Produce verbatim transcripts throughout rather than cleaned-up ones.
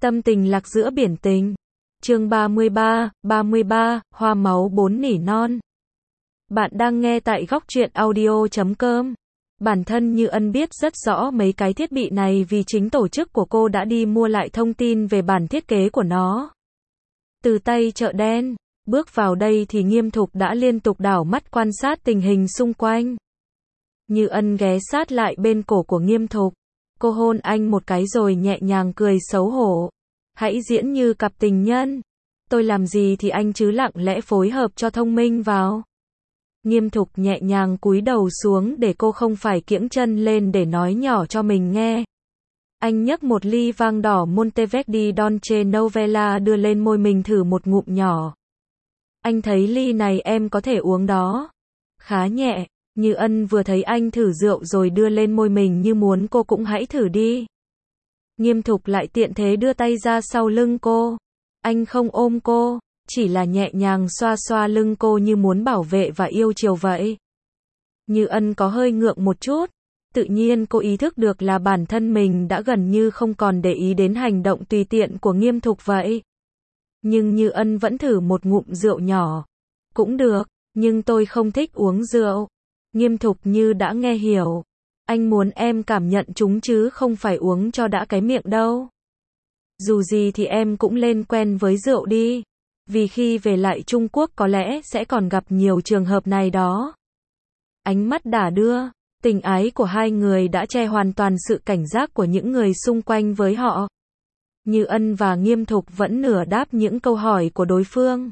Tâm tình lạc giữa biển tình. Chương ba mươi ba, ba mươi ba, hoa máu bốn nỉ non. Bạn đang nghe tại góc truyện audio chấm com. Bản thân Như Ân biết rất rõ mấy cái thiết bị này vì chính tổ chức của cô đã đi mua lại thông tin về bản thiết kế của nó. Từ tay chợ đen, bước vào đây thì Nghiêm Thục đã liên tục đảo mắt quan sát tình hình xung quanh. Như Ân ghé sát lại bên cổ của Nghiêm Thục. Cô hôn anh một cái rồi nhẹ nhàng cười xấu hổ. Hãy diễn như cặp tình nhân. Tôi làm gì thì anh chứ lặng lẽ phối hợp cho thông minh vào. Nghiêm Thục nhẹ nhàng cúi đầu xuống để cô không phải kiễng chân lên để nói nhỏ cho mình nghe. Anh nhấc một ly vang đỏ Monteverdi Dolce Novella đưa lên môi mình thử một ngụm nhỏ. Anh thấy ly này em có thể uống đó. Khá nhẹ. Như Ân vừa thấy anh thử rượu rồi đưa lên môi mình như muốn cô cũng hãy thử đi. Nghiêm Thục lại tiện thế đưa tay ra sau lưng cô. Anh không ôm cô, chỉ là nhẹ nhàng xoa xoa lưng cô như muốn bảo vệ và yêu chiều vậy. Như Ân có hơi ngượng một chút. Tự nhiên cô ý thức được là bản thân mình đã gần như không còn để ý đến hành động tùy tiện của Nghiêm Thục vậy. Nhưng Như Ân vẫn thử một ngụm rượu nhỏ. Cũng được, nhưng tôi không thích uống rượu. Nghiêm Thục như đã nghe hiểu. Anh muốn em cảm nhận chúng chứ không phải uống cho đã cái miệng đâu. Dù gì thì em cũng lên quen với rượu đi. Vì khi về lại Trung Quốc có lẽ sẽ còn gặp nhiều trường hợp này đó. Ánh mắt đả đưa, tình ái của hai người đã che hoàn toàn sự cảnh giác của những người xung quanh với họ. Như Ân và Nghiêm Thục vẫn nửa đáp những câu hỏi của đối phương.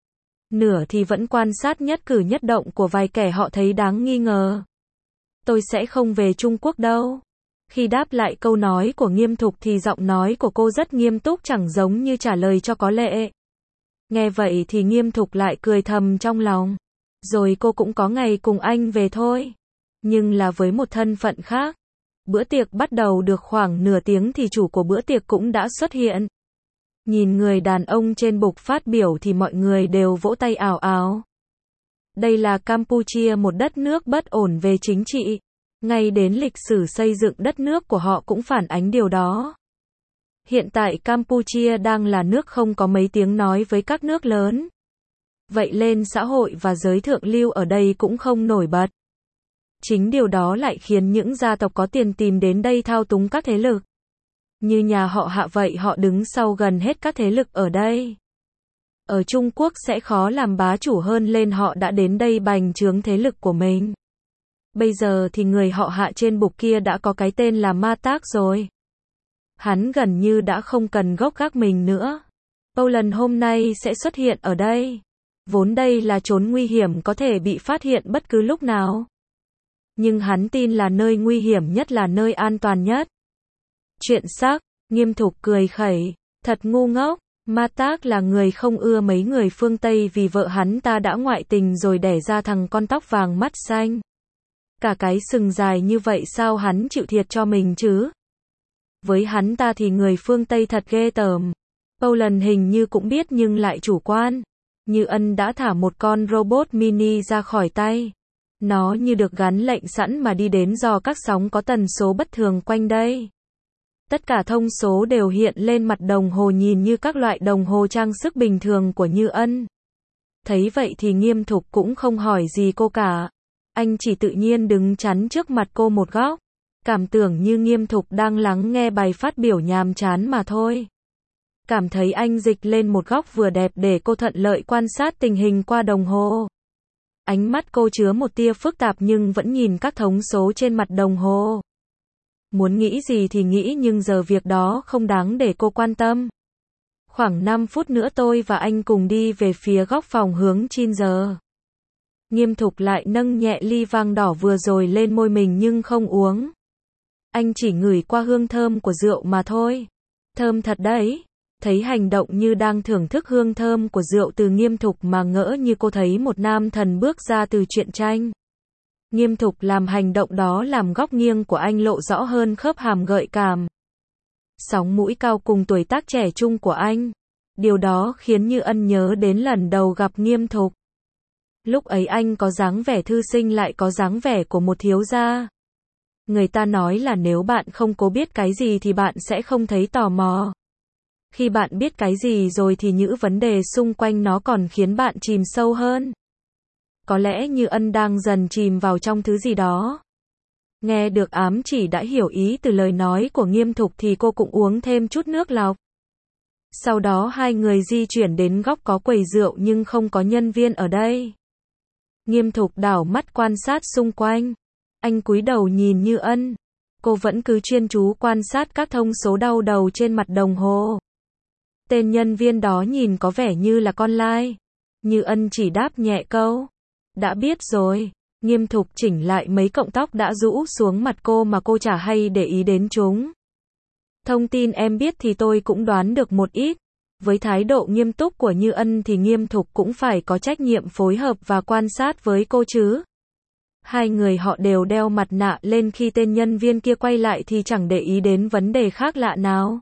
Nửa thì vẫn quan sát nhất cử nhất động của vài kẻ họ thấy đáng nghi ngờ. Tôi sẽ không về Trung Quốc đâu. Khi đáp lại câu nói của Nghiêm Thục thì giọng nói của cô rất nghiêm túc chẳng giống như trả lời cho có lệ. Nghe vậy thì Nghiêm Thục lại cười thầm trong lòng. Rồi cô cũng có ngày cùng anh về thôi. Nhưng là với một thân phận khác. Bữa tiệc bắt đầu được khoảng nửa tiếng thì chủ của bữa tiệc cũng đã xuất hiện. Nhìn người đàn ông trên bục phát biểu thì mọi người đều vỗ tay ào ào. Đây là Campuchia, một đất nước bất ổn về chính trị. Ngay đến lịch sử xây dựng đất nước của họ cũng phản ánh điều đó. Hiện tại Campuchia đang là nước không có mấy tiếng nói với các nước lớn. Vậy lên xã hội và giới thượng lưu ở đây cũng không nổi bật. Chính điều đó lại khiến những gia tộc có tiền tìm đến đây thao túng các thế lực. Như nhà họ Hạ vậy, họ đứng sau gần hết các thế lực ở đây. Ở Trung Quốc sẽ khó làm bá chủ hơn lên họ đã đến đây bành trướng thế lực của mình. Bây giờ thì người họ Hạ trên bục kia đã có cái tên là Ma Tác rồi. Hắn gần như đã không cần gốc gác mình nữa. Poland hôm nay sẽ xuất hiện ở đây. Vốn đây là chốn nguy hiểm có thể bị phát hiện bất cứ lúc nào. Nhưng hắn tin là nơi nguy hiểm nhất là nơi an toàn nhất. Chuyện xác, Nghiêm Thục cười khẩy, thật ngu ngốc. Ma Tác là người không ưa mấy người phương Tây vì vợ hắn ta đã ngoại tình rồi đẻ ra thằng con tóc vàng mắt xanh. Cả cái sừng dài như vậy sao hắn chịu thiệt cho mình chứ? Với hắn ta thì người phương Tây thật ghê tởm. Poland hình như cũng biết nhưng lại chủ quan. Như Ân đã thả một con robot mini ra khỏi tay. Nó như được gắn lệnh sẵn mà đi đến dò các sóng có tần số bất thường quanh đây. Tất cả thông số đều hiện lên mặt đồng hồ nhìn như các loại đồng hồ trang sức bình thường của Như Ân. Thấy vậy thì Nghiêm Thục cũng không hỏi gì cô cả. Anh chỉ tự nhiên đứng chắn trước mặt cô một góc. Cảm tưởng như Nghiêm Thục đang lắng nghe bài phát biểu nhàm chán mà thôi. Cảm thấy anh dịch lên một góc vừa đẹp để cô thuận lợi quan sát tình hình qua đồng hồ. Ánh mắt cô chứa một tia phức tạp nhưng vẫn nhìn các thống số trên mặt đồng hồ. Muốn nghĩ gì thì nghĩ nhưng giờ việc đó không đáng để cô quan tâm. Khoảng năm phút nữa tôi và anh cùng đi về phía góc phòng hướng chín giờ. Nghiêm Thục lại nâng nhẹ ly vang đỏ vừa rồi lên môi mình nhưng không uống. Anh chỉ ngửi qua hương thơm của rượu mà thôi. Thơm thật đấy. Thấy hành động như đang thưởng thức hương thơm của rượu từ Nghiêm Thục mà ngỡ như cô thấy một nam thần bước ra từ truyện tranh. Nghiêm Thục làm hành động đó làm góc nghiêng của anh lộ rõ hơn khớp hàm gợi cảm. Sóng mũi cao cùng tuổi tác trẻ trung của anh. Điều đó khiến Như Ân nhớ đến lần đầu gặp Nghiêm Thục. Lúc ấy anh có dáng vẻ thư sinh lại có dáng vẻ của một thiếu gia. Người ta nói là nếu bạn không cố biết cái gì thì bạn sẽ không thấy tò mò. Khi bạn biết cái gì rồi thì những vấn đề xung quanh nó còn khiến bạn chìm sâu hơn. Có lẽ Như Ân đang dần chìm vào trong thứ gì đó. Nghe được ám chỉ đã hiểu ý từ lời nói của Nghiêm Thục thì cô cũng uống thêm chút nước lọc. Sau đó hai người di chuyển đến góc có quầy rượu nhưng không có nhân viên ở đây. Nghiêm Thục đảo mắt quan sát xung quanh. Anh cúi đầu nhìn Như Ân. Cô vẫn cứ chuyên chú quan sát các thông số đau đầu trên mặt đồng hồ. Tên nhân viên đó nhìn có vẻ như là con lai. Như Ân chỉ đáp nhẹ câu. Đã biết rồi. Nghiêm Thục chỉnh lại mấy cọng tóc đã rũ xuống mặt cô mà cô chả hay để ý đến chúng. Thông tin em biết thì tôi cũng đoán được một ít. Với thái độ nghiêm túc của Như Ân thì Nghiêm Thục cũng phải có trách nhiệm phối hợp và quan sát với cô chứ. Hai người họ đều đeo mặt nạ lên khi tên nhân viên kia quay lại thì chẳng để ý đến vấn đề khác lạ nào.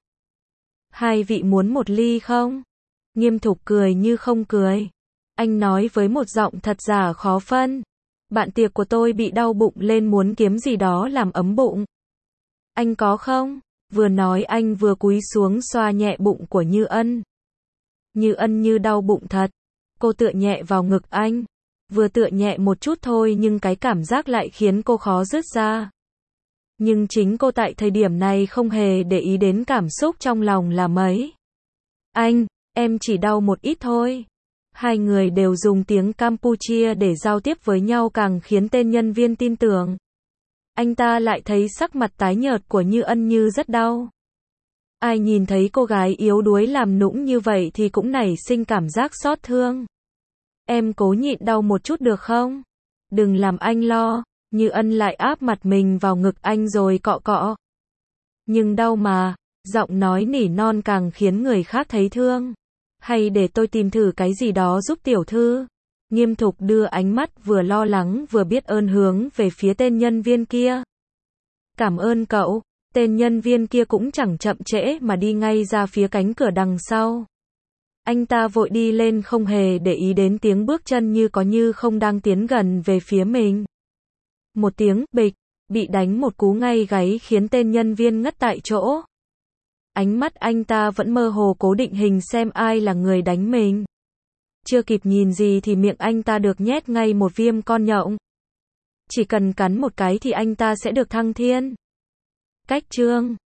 Hai vị muốn một ly không? Nghiêm Thục cười như không cười. Anh nói với một giọng thật giả khó phân. Bạn tiệc của tôi bị đau bụng lên muốn kiếm gì đó làm ấm bụng. Anh có không? Vừa nói anh vừa cúi xuống xoa nhẹ bụng của Như Ân. Như Ân như đau bụng thật. Cô tựa nhẹ vào ngực anh. Vừa tựa nhẹ một chút thôi nhưng cái cảm giác lại khiến cô khó dứt ra. Nhưng chính cô tại thời điểm này không hề để ý đến cảm xúc trong lòng là mấy. Anh, em chỉ đau một ít thôi. Hai người đều dùng tiếng Campuchia để giao tiếp với nhau càng khiến tên nhân viên tin tưởng. Anh ta lại thấy sắc mặt tái nhợt của Như Ân như rất đau. Ai nhìn thấy cô gái yếu đuối làm nũng như vậy thì cũng nảy sinh cảm giác xót thương. Em cố nhịn đau một chút được không? Đừng làm anh lo. Như Ân lại áp mặt mình vào ngực anh rồi cọ cọ. Nhưng đau mà. Giọng nói nỉ non càng khiến người khác thấy thương. Hay để tôi tìm thử cái gì đó giúp tiểu thư. Nghiêm Thục đưa ánh mắt vừa lo lắng vừa biết ơn hướng về phía tên nhân viên kia. Cảm ơn cậu. Tên nhân viên kia cũng chẳng chậm trễ mà đi ngay ra phía cánh cửa đằng sau. Anh ta vội đi lên không hề để ý đến tiếng bước chân như có như không đang tiến gần về phía mình. Một tiếng bịch, bị đánh một cú ngay gáy khiến tên nhân viên ngất tại chỗ. Ánh mắt anh ta vẫn mơ hồ cố định hình xem ai là người đánh mình. Chưa kịp nhìn gì thì miệng anh ta được nhét ngay một viêm con nhộng. Chỉ cần cắn một cái thì anh ta sẽ được thăng thiên. Cách chương